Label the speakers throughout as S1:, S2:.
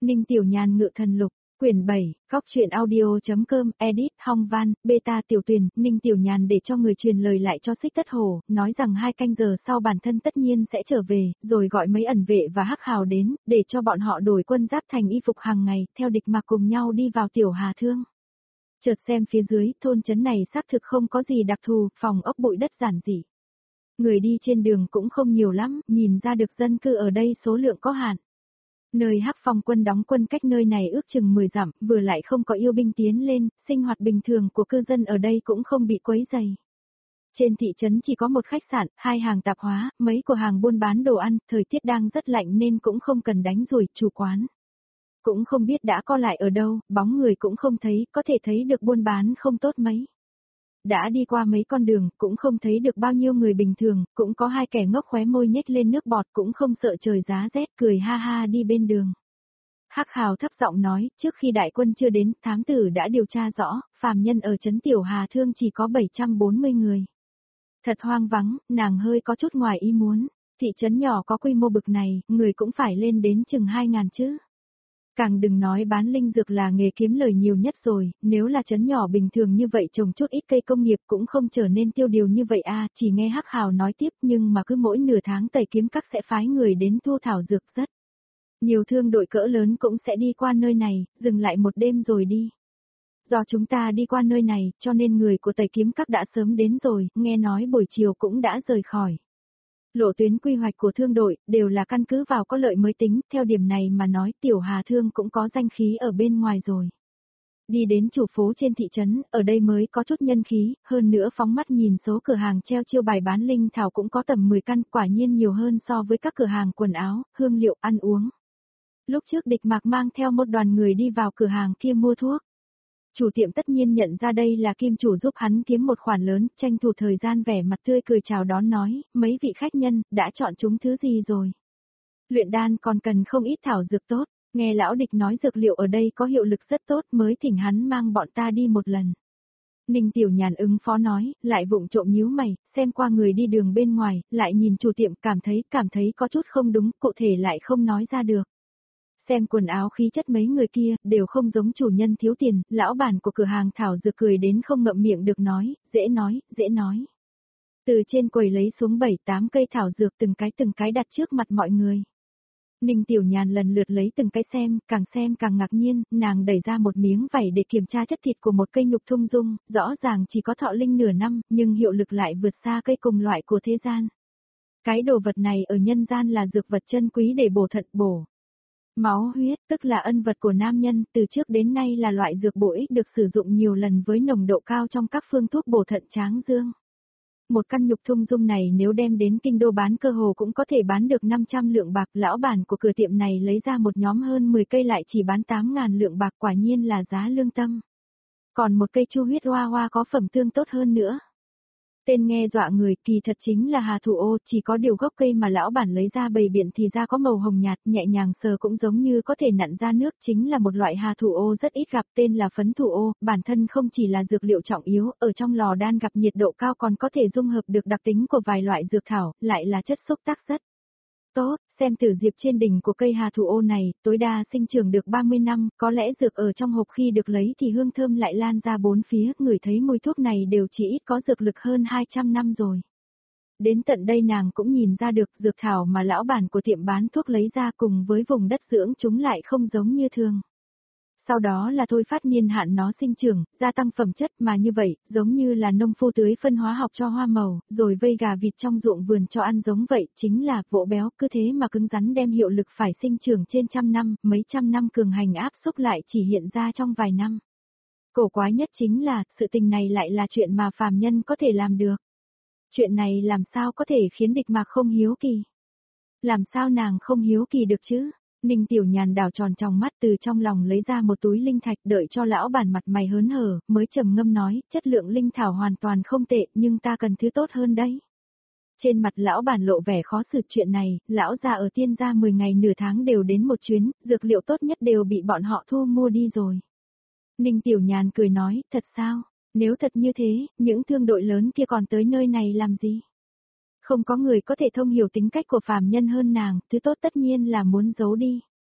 S1: Ninh Tiểu Nhàn ngự thần lục, quyển 7, góc truyện audio.com, edit, Hong Van, beta tiểu tuyển, Ninh Tiểu Nhàn để cho người truyền lời lại cho Xích Tất Hổ, nói rằng 2 canh giờ sau bản thân tất nhiên sẽ trở về, rồi gọi mấy ẩn vệ và hắc hào đến, để cho bọn họ đổi quân giáp thành y phục hàng ngày, theo địch mà cùng nhau đi vào Tiểu Hà Thương. Chợt xem phía dưới, thôn trấn này xác thực không có gì đặc thù, phòng ốc bụi đất giản dị. Người đi trên đường cũng không nhiều lắm, nhìn ra được dân cư ở đây số lượng có hạn. Nơi Hắc Phong quân đóng quân cách nơi này ước chừng 10 dặm, vừa lại không có yêu binh tiến lên, sinh hoạt bình thường của cư dân ở đây cũng không bị quấy rầy. Trên thị trấn chỉ có một khách sạn, 2 hàng tạp hóa, mấy cửa hàng buôn bán đồ ăn, thời tiết đang rất lạnh nên cũng không cần đánh rủi, chủ quán cũng không biết đã co lại ở đâu, bóng người cũng không thấy, có thể thấy được buôn bán không tốt mấy. Đã đi qua mấy con đường, cũng không thấy được bao nhiêu người bình thường, cũng có 2 kẻ ngốc khóe môi nhếch lên nước bọt cũng không sợ trời giá rét, cười ha ha đi bên đường. Hắc Hào thấp giọng nói, trước khi đại quân chưa đến, thám tử đã điều tra rõ, phàm nhân ở trấn Tiểu Hà Thương chỉ có 740 người. Thật hoang vắng, nàng hơi có chút ngoài ý muốn, thị trấn nhỏ có quy mô bực này, người cũng phải lên đến chừng 2.000 chứ. Càng đừng nói bán linh dược là nghề kiếm lời nhiều nhất rồi, nếu là trấn nhỏ bình thường như vậy trồng chút ít cây công nghiệp cũng không trở nên tiêu điều như vậy a. Chỉ nghe Hắc Hào nói tiếp, nhưng mà cứ mỗi nửa tháng Tây Kiếm Các sẽ phái người đến thu thảo dược rất. Nhiều thương đội cỡ lớn cũng sẽ đi qua nơi này, dừng lại một đêm rồi đi. Do chúng ta đi qua nơi này, cho nên người của Tây Kiếm Các đã sớm đến rồi, nghe nói buổi chiều cũng đã rời khỏi. Lộ tuyến quy hoạch của thương đội, đều là căn cứ vào có lợi mới tính, theo điểm này mà nói Tiểu Hà Thương cũng có danh khí ở bên ngoài rồi. Đi đến chủ phố trên thị trấn, ở đây mới có chút nhân khí, hơn nữa phóng mắt nhìn số cửa hàng treo chiêu bài bán linh thảo cũng có tầm 10 căn, quả nhiên nhiều hơn so với các cửa hàng quần áo, hương liệu, ăn uống. Lúc trước Địch Mạc mang theo một đoàn người đi vào cửa hàng kia mua thuốc. Chủ tiệm tất nhiên nhận ra đây là kim chủ giúp hắn kiếm một khoản lớn, tranh thủ thời gian vẻ mặt tươi cười chào đón nói, mấy vị khách nhân, đã chọn chúng thứ gì rồi? Luyện đan còn cần không ít thảo dược tốt, nghe lão Địch nói dược liệu ở đây có hiệu lực rất tốt mới thỉnh hắn mang bọn ta đi một lần. Ninh Tiểu Nhàn ứng phó nói, lại vụng trộm nhíu mày, xem qua người đi đường bên ngoài, lại nhìn chủ tiệm cảm thấy có chút không đúng, cụ thể lại không nói ra được. Xem quần áo khí chất mấy người kia, đều không giống chủ nhân thiếu tiền, lão bản của cửa hàng thảo dược cười đến không ngậm miệng được nói, dễ nói. Từ trên quầy lấy xuống 7-8 cây thảo dược từng cái đặt trước mặt mọi người. Ninh Tiểu Nhàn lần lượt lấy từng cái xem càng ngạc nhiên, nàng đẩy ra một miếng vảy để kiểm tra chất thịt của một cây nhục thung dung, rõ ràng chỉ có thọ linh nửa năm, nhưng hiệu lực lại vượt xa cây cùng loại của thế gian. Cái đồ vật này ở nhân gian là dược vật chân quý để bổ thận bổ máu huyết, tức là ân vật của nam nhân, từ trước đến nay là loại dược bổ ích được sử dụng nhiều lần với nồng độ cao trong các phương thuốc bổ thận tráng dương. Một căn nhục thung dung này nếu đem đến kinh đô bán cơ hồ cũng có thể bán được 500 lượng bạc, lão bản của cửa tiệm này lấy ra một nhóm hơn 10 cây lại chỉ bán 8.000 lượng bạc, quả nhiên là giá lương tâm. Còn một cây chu huyết hoa hoa có phẩm tương tốt hơn nữa. Tên nghe dọa người, kỳ thật chính là hà thủ ô, chỉ có điều gốc cây mà lão bản lấy ra bày biện thì ra có màu hồng nhạt, nhẹ nhàng sờ cũng giống như có thể nặn ra nước, chính là một loại hà thủ ô rất ít gặp, tên là phấn thủ ô, bản thân không chỉ là dược liệu trọng yếu, ở trong lò đan gặp nhiệt độ cao còn có thể dung hợp được đặc tính của vài loại dược thảo, lại là chất xúc tác rất tốt. Xem tử diệp trên đỉnh của cây hà thủ ô này, tối đa sinh trưởng được 30 năm, có lẽ dược ở trong hộp khi được lấy thì hương thơm lại lan ra bốn phía, người thấy mùi thuốc này đều chỉ ít có dược lực hơn 200 năm rồi. Đến tận đây nàng cũng nhìn ra được dược thảo mà lão bản của tiệm bán thuốc lấy ra cùng với vùng đất dưỡng chúng lại không giống như thường. Sau đó là thôi phát niên hạn nó sinh trưởng, gia tăng phẩm chất mà như vậy, giống như là nông phu tưới phân hóa học cho hoa màu, rồi vây gà vịt trong ruộng vườn cho ăn giống vậy, chính là vỗ béo, cứ thế mà cứng rắn đem hiệu lực phải sinh trưởng trên trăm năm, mấy trăm năm cường hành áp xúc lại chỉ hiện ra trong vài năm. Cổ quái nhất chính là, sự tình này lại là chuyện mà phàm nhân có thể làm được. Chuyện này làm sao có thể khiến Địch Mạc không hiếu kỳ? Làm sao nàng không hiếu kỳ được chứ? Ninh Tiểu Nhàn đảo tròn trong mắt, từ trong lòng lấy ra một túi linh thạch, đợi cho lão bản mặt mày hớn hở, mới trầm ngâm nói, chất lượng linh thảo hoàn toàn không tệ, nhưng ta cần thứ tốt hơn đấy. Trên mặt lão bản lộ vẻ khó xử, chuyện này, lão già ở Tiên gia 10 ngày nửa tháng đều đến một chuyến, dược liệu tốt nhất đều bị bọn họ thu mua đi rồi. Ninh Tiểu Nhàn cười nói, thật sao? Nếu thật như thế, những thương đội lớn kia còn tới nơi này làm gì? Không có người có thể thông hiểu tính cách của phàm nhân hơn nàng, thứ tốt tất nhiên là muốn giấu đi.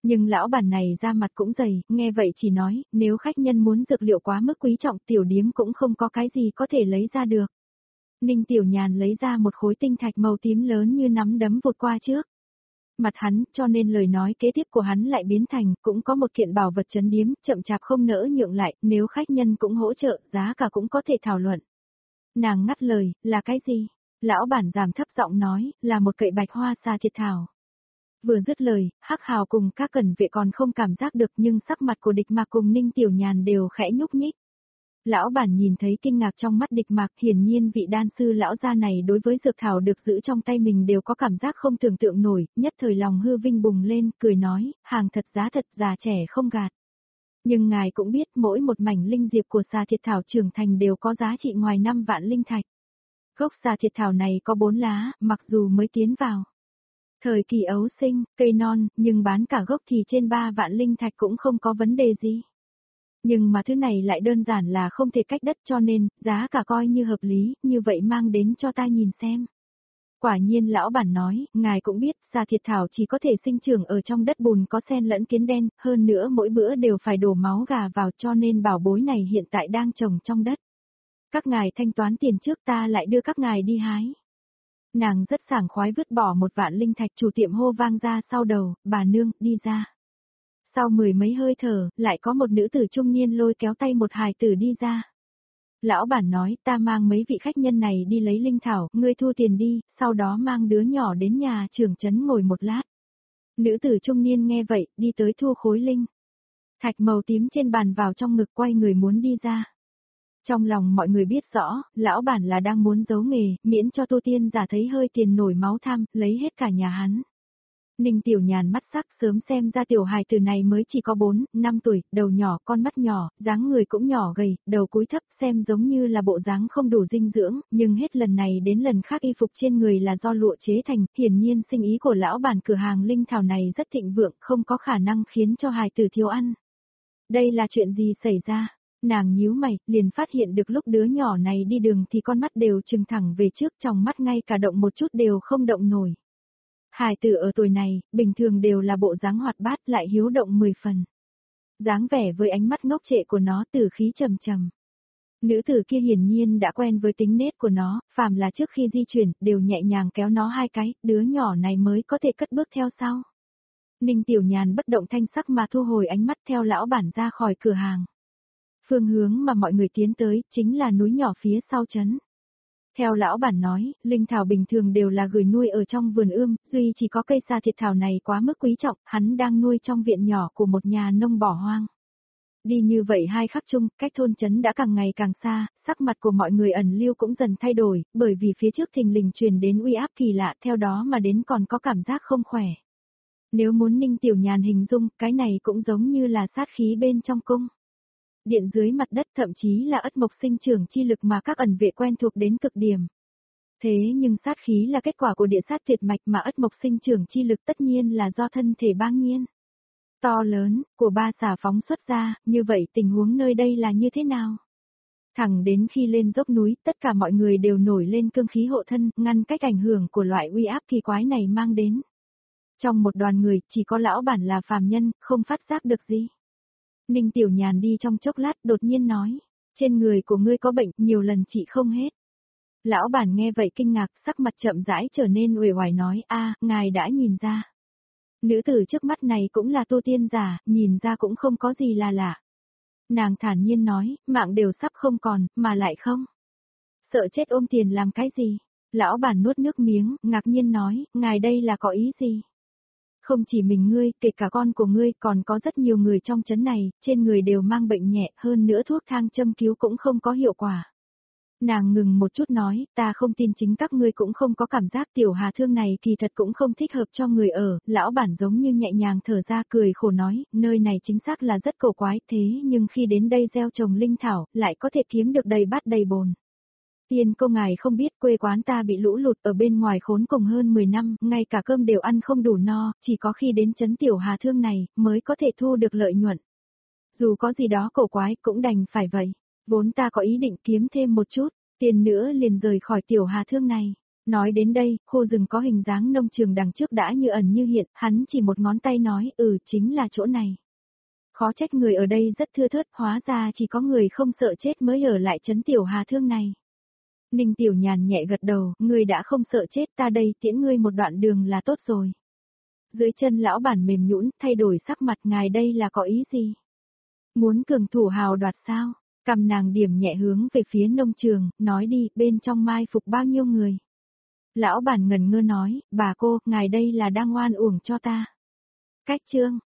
S1: Nhưng lão bản này ra mặt cũng dày, nghe vậy chỉ nói, nếu khách nhân muốn dược liệu quá mức quý trọng tiểu điếm cũng không có cái gì có thể lấy ra được. Ninh Tiểu Nhàn lấy ra một khối tinh thạch màu tím lớn như nắm đấm vụt qua trước mặt hắn, cho nên lời nói kế tiếp của hắn lại biến thành, cũng có một kiện bảo vật trấn điếm, chậm chạp không nỡ nhượng lại, nếu khách nhân cũng hỗ trợ, giá cả cũng có thể thảo luận. Nàng ngắt lời, là cái gì? Lão bản giảm thấp giọng nói, là một cậy bạch hoa xà thiệt thảo. Vừa dứt lời, Hắc Hào cùng các cẩn vệ còn không cảm giác được nhưng sắc mặt của địch mạc cùng Ninh Tiểu Nhàn đều khẽ nhúc nhích. Lão bản nhìn thấy kinh ngạc trong mắt địch mạc, hiển nhiên vị đan sư lão gia này đối với dược thảo được giữ trong tay mình đều có cảm giác không tưởng tượng nổi, nhất thời lòng hư vinh bùng lên, cười nói, hàng thật giá thật, già trẻ không gạt. Nhưng ngài cũng biết mỗi một mảnh linh diệp của xà thiệt thảo trưởng thành đều có giá trị ngoài 5 vạn linh thạch. Gốc xà thiệt thảo này có 4 lá, mặc dù mới tiến vào thời kỳ ấu sinh, cây non, nhưng bán cả gốc thì trên 3 vạn linh thạch cũng không có vấn đề gì. Nhưng mà thứ này lại đơn giản là không thể cách đất cho nên, giá cả coi như hợp lý, như vậy mang đến cho ta nhìn xem. Quả nhiên lão bản nói, ngài cũng biết, xà thiệt thảo chỉ có thể sinh trưởng ở trong đất bùn có xen lẫn kiến đen, hơn nữa mỗi bữa đều phải đổ máu gà vào cho nên bảo bối này hiện tại đang trồng trong đất. Các ngài thanh toán tiền trước ta lại đưa các ngài đi hái. Nàng rất sảng khoái vứt bỏ 1 vạn linh thạch, chủ tiệm hô vang ra sau đầu, bà nương, đi ra. Sau 10 mấy hơi thở, lại có một nữ tử trung niên lôi kéo tay một hài tử đi ra. Lão bản nói, ta mang mấy vị khách nhân này đi lấy linh thảo, ngươi thu tiền đi, sau đó mang đứa nhỏ đến nhà trưởng trấn ngồi một lát. Nữ tử trung niên nghe vậy, đi tới thu khối linh thạch màu tím trên bàn vào trong ngực, quay người muốn đi ra. Trong lòng mọi người biết rõ, lão bản là đang muốn giấu nghề, miễn cho tu tiên giả thấy hơi tiền nổi máu tham, lấy hết cả nhà hắn. Ninh Tiểu Nhàn mắt sắc sớm xem ra tiểu hài tử này mới chỉ có 4, 5 tuổi, đầu nhỏ, con mắt nhỏ, dáng người cũng nhỏ gầy, đầu cúi thấp xem giống như là bộ dáng không đủ dinh dưỡng, nhưng hết lần này đến lần khác y phục trên người là do lụa chế thành, hiển nhiên sinh ý của lão bản cửa hàng linh thảo này rất thịnh vượng, không có khả năng khiến cho hài tử thiếu ăn. Đây là chuyện gì xảy ra? Nàng nhíu mày, liền phát hiện được lúc đứa nhỏ này đi đường thì con mắt đều trừng thẳng về trước, trong mắt ngay cả động một chút đều không động nổi. Hài tử ở tuổi này, bình thường đều là bộ dáng hoạt bát lại hiếu động 10 phần. Dáng vẻ với ánh mắt ngốc trệ của nó tử khí trầm trầm. Nữ tử kia hiển nhiên đã quen với tính nết của nó, phàm là trước khi di chuyển, đều nhẹ nhàng kéo nó 2 cái, đứa nhỏ này mới có thể cất bước theo sau. Ninh Tiểu Nhàn bất động thanh sắc mà thu hồi ánh mắt theo lão bản ra khỏi cửa hàng. Phương hướng mà mọi người tiến tới, chính là núi nhỏ phía sau trấn. Theo lão bản nói, linh thảo bình thường đều là gửi nuôi ở trong vườn ươm, duy chỉ có cây sa thiệt thảo này quá mức quý trọng, hắn đang nuôi trong viện nhỏ của một nhà nông bỏ hoang. Đi như vậy 2 khắc chung, cách thôn trấn đã càng ngày càng xa, sắc mặt của mọi người ẩn lưu cũng dần thay đổi, bởi vì phía trước thình lình truyền đến uy áp kỳ lạ, theo đó mà đến còn có cảm giác không khỏe. Nếu muốn Ninh Tiểu Nhàn hình dung, cái này cũng giống như là sát khí bên trong cung. Điện dưới mặt đất, thậm chí là ất mộc sinh trưởng chi lực mà các ẩn vệ quen thuộc đến cực điểm. Thế nhưng sát khí là kết quả của địa sát tuyệt mạch mà ất mộc sinh trưởng chi lực tất nhiên là do thân thể bang nhiên. To lớn, của 3 xà phóng xuất ra, như vậy tình huống nơi đây là như thế nào? Thẳng đến khi lên dốc núi, tất cả mọi người đều nổi lên cương khí hộ thân, ngăn cách ảnh hưởng của loại uy áp kỳ quái này mang đến. Trong một đoàn người, chỉ có lão bản là phàm nhân, không phát giác được gì. Ninh Tiểu Nhàn đi trong chốc lát, đột nhiên nói, trên người của ngươi có bệnh, nhiều lần trị không hết. Lão bản nghe vậy kinh ngạc, sắc mặt chậm rãi trở nên uể oải nói, ngài đã nhìn ra. Nữ tử trước mắt này cũng là tu tiên giả, nhìn ra cũng không có gì là lạ. Nàng thản nhiên nói, mạng đều sắp không còn, mà lại không. Sợ chết ôm tiền làm cái gì? Lão bản nuốt nước miếng, ngạc nhiên nói, ngài đây là có ý gì? Không chỉ mình ngươi, kể cả con của ngươi, còn có rất nhiều người trong trấn này, trên người đều mang bệnh nhẹ, hơn nữa thuốc thang châm cứu cũng không có hiệu quả. Nàng ngừng một chút nói, ta không tin chính các ngươi cũng không có cảm giác tiểu hà thương này kỳ thật cũng không thích hợp cho người ở, lão bản giống như nhẹ nhàng thở ra cười khổ nói, nơi này chính xác là rất cổ quái, thế nhưng khi đến đây gieo trồng linh thảo, lại có thể kiếm được đầy bát đầy bồn. Tiên cô ngài không biết quê quán ta bị lũ lụt ở bên ngoài khốn cùng hơn 10 năm, ngay cả cơm đều ăn không đủ no, chỉ có khi đến trấn tiểu hà thương này, mới có thể thu được lợi nhuận. Dù có gì đó cổ quái cũng đành phải vậy, vốn ta có ý định kiếm thêm một chút, tiền nữa liền rời khỏi tiểu hà thương này. Nói đến đây, khu rừng có hình dáng nông trường đằng trước đã như ẩn như hiện, hắn chỉ một ngón tay nói, chính là chỗ này. Khó trách người ở đây rất thưa thớt, hóa ra chỉ có người không sợ chết mới ở lại trấn Tiểu Hà Thương này. Ninh Tiểu Nhàn nhẹ gật đầu, ngươi đã không sợ chết, ta đây tiễn ngươi một đoạn đường là tốt rồi. Dưới chân lão bản mềm nhũn, thay đổi sắc mặt, ngài đây là có ý gì? Muốn cường thủ hào đoạt sao? Cầm nàng điểm nhẹ hướng về phía nông trường, nói đi, bên trong mai phục bao nhiêu người? Lão bản ngần ngơ nói, bà cô, ngài đây là đang oan uổng cho ta. Cách chương,